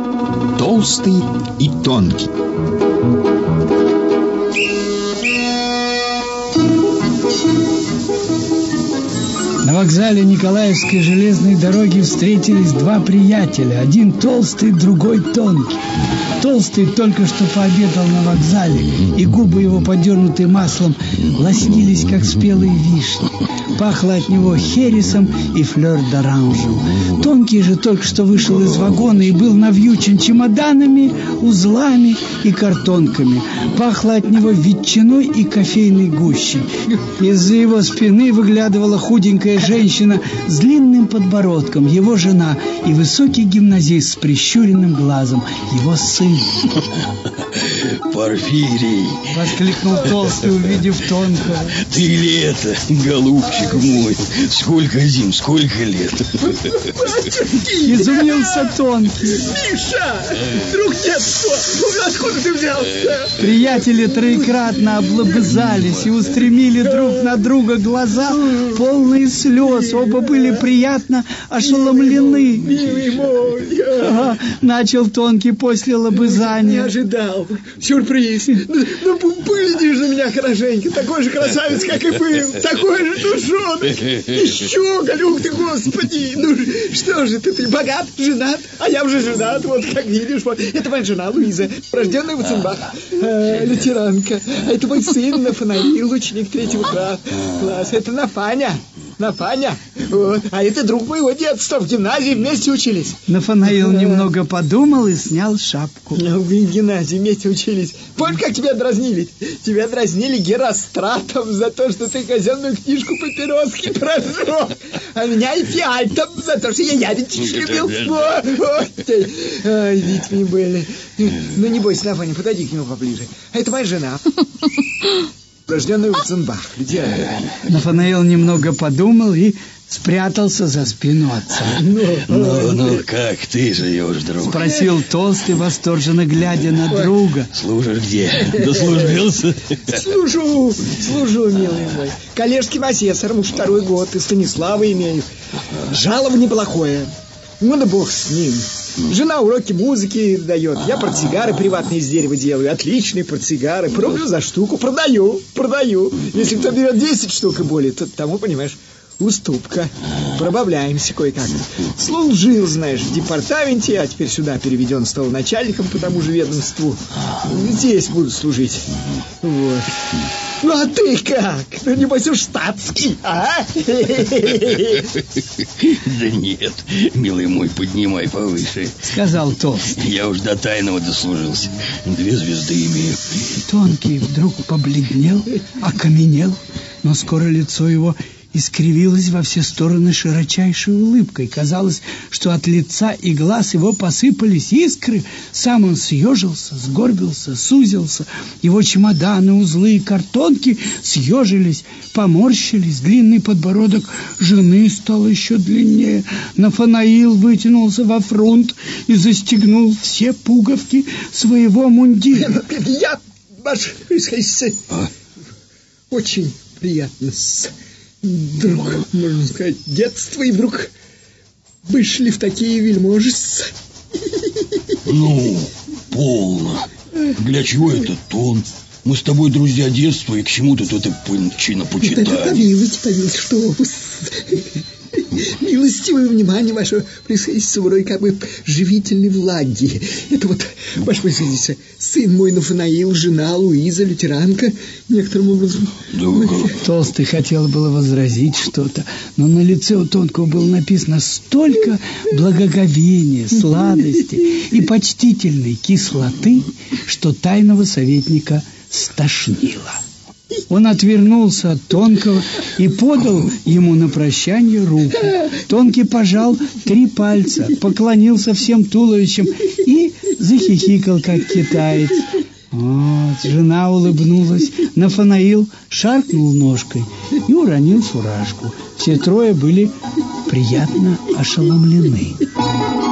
Толстый и тонкий. На вокзале Николаевской железной дороги встретились два приятеля. Один толстый, другой тонкий. Толстый только что пообедал на вокзале, и губы его, подернутые маслом, лоснились, как спелые вишни. Пахло от него хересом и флёр-д'оранжем. Тонкий же только что вышел из вагона и был навьючен чемоданами, узлами и картонками. Пахло от него ветчиной и кофейной гущей. Из-за его спины выглядывала худенькая женщина с длинным подбородком, его жена, и высокий гимназист с прищуренным глазом, его сын. Порфирий! Воскликнул толстый, увидев тонкого. Ты ли это, голубчик мой? Сколько зим, сколько лет? Изумился тонкий. Миша! Друг детства! Откуда ты взялся? Приятели троекратно облобызались и устремили друг на друга глаза, полные слез. Оба были приятно ошеломлены. Милый мой! Начал тонкий после лобызания. Не ожидал. Сюрприз. Ну, поглядишь на меня хорошенько. Такой же красавец, как и был. Такой же душонок. Еще, Галюк ты, господи. Ну, что же ты богат, женат? А я уже женат. Вот, как видишь. Вот. Это моя жена Луиза, рожденная в Уценбах, лютеранка. А это мой сын Нафанаил, ученик 3-го класса. Это Нафаня. Вот. А это друг моего детства. В гимназии вместе учились. Нафанаил немного подумал и снял шапку. В гимназии вместе учились. Помнишь, как тебя дразнили? Тебя дразнили Геростратом за то, что ты казенную книжку папироски прожег. А меня и Фиальтом за то, что я ябедчик любил. Ой, детьми были. Ну, не бойся, Нафаня, подойди к нему поближе. А это моя жена. Рожденный в Уценбах. Нафанаил немного подумал и спрятался за спину отца. Ну, как ты живешь, друг? Спросил толстый, восторженно глядя на друга. Служишь где? Дослужился? Служу, милый мой. Коллежским асессором уж 2-й год, и Станислава имею. Жалование плохое. Ну да бог с ним. Жена уроки музыки дает. Я портсигары приватные из дерева делаю. Отличные портсигары. Рублю за штуку. Продаю. Если кто берет 10 штук и более, то тому, понимаешь, уступка. Пробавляемся кое-как. Служил, знаешь, в департаменте, а теперь сюда переведен, стал начальником по тому же ведомству. Здесь буду служить. Вот. Ну, а ты как? Ну, небось, уж штатский, а? Да нет, милый мой, поднимай повыше. Сказал толстый. Я уж до тайного дослужился. 2 звезды имею. Тонкий вдруг побледнел, окаменел, но скоро лицо его искривилось во все стороны широчайшей улыбкой. Казалось, что от лица и глаз его посыпались искры. Сам он съежился, сгорбился, сузился. Его чемоданы, узлы и картонки съежились, поморщились. Длинный подбородок жены стал еще длиннее. Нафанаил вытянулся во фронт и застегнул все пуговки своего мундира. Я, ваш происходительство, очень приятно друг, можно сказать, детства, и вдруг вышли в такие вельможи. Ну, полно. Для чего этот тон? Мы с тобой друзья детства, и к чему тут это чинопочитание? Помилуйте, что вы... Милостивое внимание вашего присоединиться вроде как бы живительной влаги. Это вот, ваше присоединиться, сын мой Нафанаил, жена Луиза, лютеранка, некоторым образом. Толстый хотел было возразить что-то, но на лице у тонкого было написано столько благоговения, сладости и почтительной кислоты, что тайного советника стошнило. Он отвернулся от Тонкого и подал ему на прощание руку. Тонкий пожал 3 пальца, поклонился всем туловищем и захихикал, как китаец. Вот, жена улыбнулась. Нафанаил шаркнул ножкой и уронил фуражку. Все 3 были приятно ошеломлены.